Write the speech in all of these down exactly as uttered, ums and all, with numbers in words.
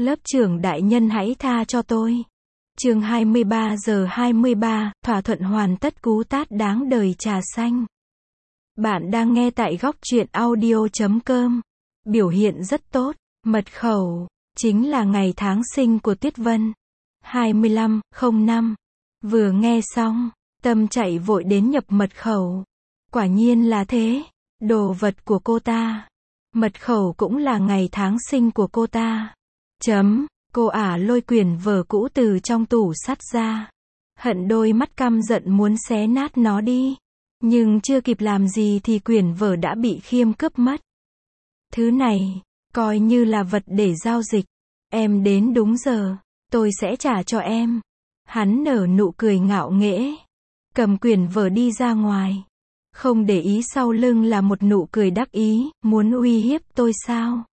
Lớp trưởng đại nhân hãy tha cho tôi. Chương hai mươi ba giờ hai mươi ba, thỏa thuận hoàn tất cú tát đáng đời trà xanh. Bạn đang nghe tại góc truyện audio chấm com. Biểu hiện rất tốt. Mật khẩu chính là ngày tháng sinh của Tuyết Vân. hai mươi lăm không năm. Vừa nghe xong, Tâm chạy vội đến nhập mật khẩu. Quả nhiên là thế. Đồ vật của cô ta. Mật khẩu cũng là ngày tháng sinh của cô ta. Chấm. Cô ả lôi quyển vở cũ từ trong tủ sắt ra. Hận đôi mắt căm giận muốn xé nát nó đi. Nhưng chưa kịp làm gì thì quyển vở đã bị Khiêm cướp mất. Thứ này, coi như là vật để giao dịch. Em đến đúng giờ, tôi sẽ trả cho em. Hắn nở nụ cười ngạo nghễ. Cầm quyển vở đi ra ngoài. Không để ý sau lưng là một nụ cười đắc ý, muốn uy hiếp tôi sao?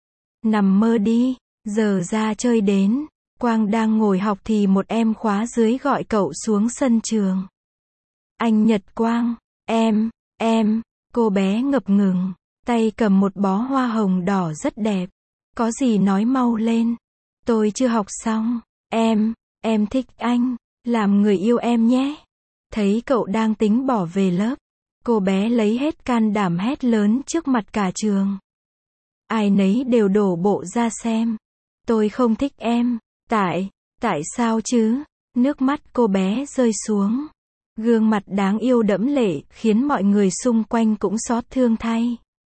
Nằm mơ đi, giờ ra chơi đến. Quang đang ngồi học thì một em khóa dưới gọi cậu xuống sân trường. Anh Nhật Quang, em, em, cô bé ngập ngừng, tay cầm một bó hoa hồng đỏ rất đẹp. Có gì nói mau lên. Tôi chưa học xong. Em, em thích anh, làm người yêu em nhé. Thấy cậu đang tính bỏ về lớp, cô bé lấy hết can đảm hét lớn trước mặt cả trường. Ai nấy đều đổ bộ ra xem. Tôi không thích em. Tại, tại sao chứ? Nước mắt cô bé rơi xuống. Gương mặt đáng yêu đẫm lệ, khiến mọi người xung quanh cũng xót thương thay.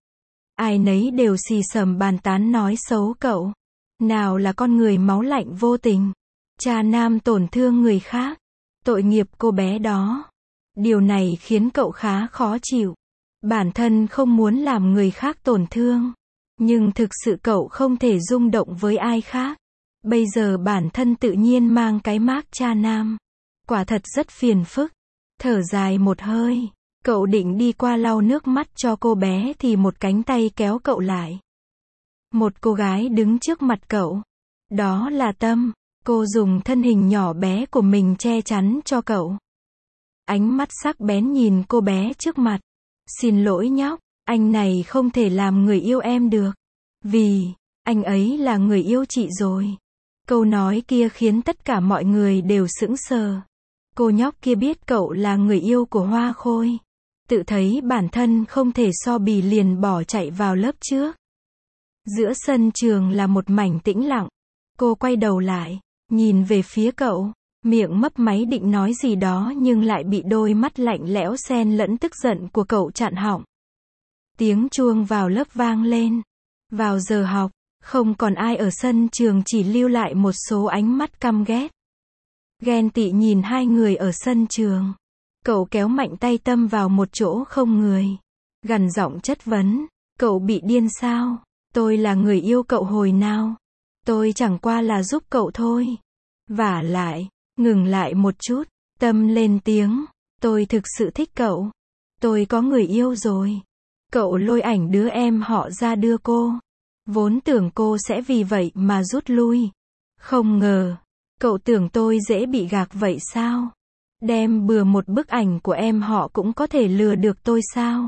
Ai nấy đều xì xầm bàn tán nói xấu cậu. Nào là con người máu lạnh vô tình. Cha nam tổn thương người khác. Tội nghiệp cô bé đó. Điều này khiến cậu khá khó chịu. Bản thân không muốn làm người khác tổn thương. Nhưng thực sự cậu không thể rung động với ai khác. Bây giờ bản thân tự nhiên mang cái mác cha nam. Quả thật rất phiền phức. Thở dài một hơi. Cậu định đi qua lau nước mắt cho cô bé thì một cánh tay kéo cậu lại. Một cô gái đứng trước mặt cậu. Đó là Tâm. Cô dùng thân hình nhỏ bé của mình che chắn cho cậu. Ánh mắt sắc bén nhìn cô bé trước mặt. Xin lỗi nhóc, anh này không thể làm người yêu em được. Vì, anh ấy là người yêu chị rồi. Câu nói kia khiến tất cả mọi người đều sững sờ. Cô nhóc kia biết cậu là người yêu của Hoa Khôi. Tự thấy bản thân không thể so bì liền bỏ chạy vào lớp trước. Giữa sân trường là một mảnh tĩnh lặng. Cô quay đầu lại, nhìn về phía cậu, miệng mấp máy định nói gì đó nhưng lại bị đôi mắt lạnh lẽo xen lẫn tức giận của cậu chặn họng. Tiếng chuông vào lớp vang lên. Vào giờ học, không còn ai ở sân trường, chỉ lưu lại một số ánh mắt căm ghét. Ghen tị nhìn hai người ở sân trường. Cậu kéo mạnh tay Tâm vào một chỗ không người. Gằn giọng chất vấn. Cậu bị điên sao? Tôi là người yêu cậu hồi nào? Tôi chẳng qua là giúp cậu thôi. Vả lại, ngừng lại một chút. Tâm lên tiếng. Tôi thực sự thích cậu. Tôi có người yêu rồi. Cậu lôi ảnh đứa em họ ra đưa cô. Vốn tưởng cô sẽ vì vậy mà rút lui. Không ngờ. Cậu tưởng tôi dễ bị gạc vậy sao? Đem bừa một bức ảnh của em họ cũng có thể lừa được tôi sao?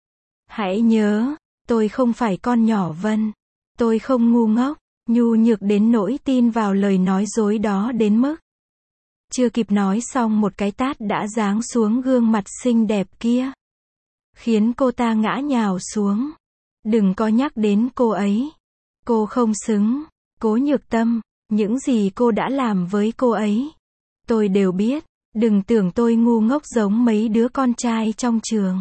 Hãy nhớ, tôi không phải con nhỏ Vân. Tôi không ngu ngốc, nhu nhược đến nỗi tin vào lời nói dối đó đến mức. Chưa kịp nói xong một cái tát đã giáng xuống gương mặt xinh đẹp kia. Khiến cô ta ngã nhào xuống. Đừng có nhắc đến cô ấy. Cô không xứng. Cố Nhược Tâm, những gì cô đã làm với cô ấy, tôi đều biết. Đừng tưởng tôi ngu ngốc giống mấy đứa con trai trong trường.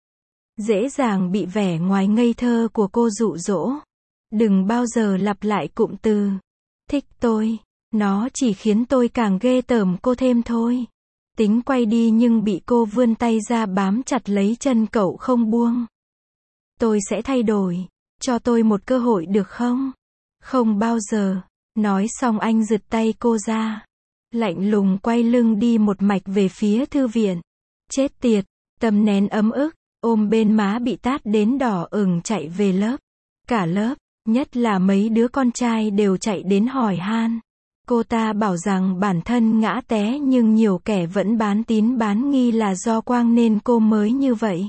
Dễ dàng bị vẻ ngoài ngây thơ của cô dụ dỗ. Đừng bao giờ lặp lại cụm từ thích tôi. Nó chỉ khiến tôi càng ghê tởm cô thêm thôi. Tính quay đi nhưng bị cô vươn tay ra bám chặt lấy chân cậu không buông. Tôi sẽ thay đổi. Cho tôi một cơ hội được không? Không bao giờ. Nói xong anh giật tay cô ra. Lạnh lùng quay lưng đi một mạch về phía thư viện. Chết tiệt. Tâm nén ấm ức, ôm bên má bị tát đến đỏ ửng chạy về lớp. Cả lớp, nhất là mấy đứa con trai đều chạy đến hỏi han. Cô ta bảo rằng bản thân ngã té nhưng nhiều kẻ vẫn bán tín bán nghi là do Quang nên cô mới như vậy.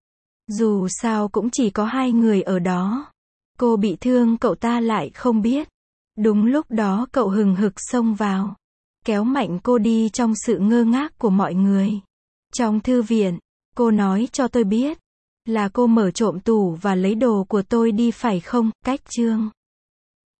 Dù sao cũng chỉ có hai người ở đó. Cô bị thương cậu ta lại không biết. Đúng lúc đó cậu hừng hực xông vào, kéo mạnh cô đi trong sự ngơ ngác của mọi người. Trong thư viện, cô nói cho tôi biết, là cô mở trộm tủ và lấy đồ của tôi đi phải không, Cách Trương?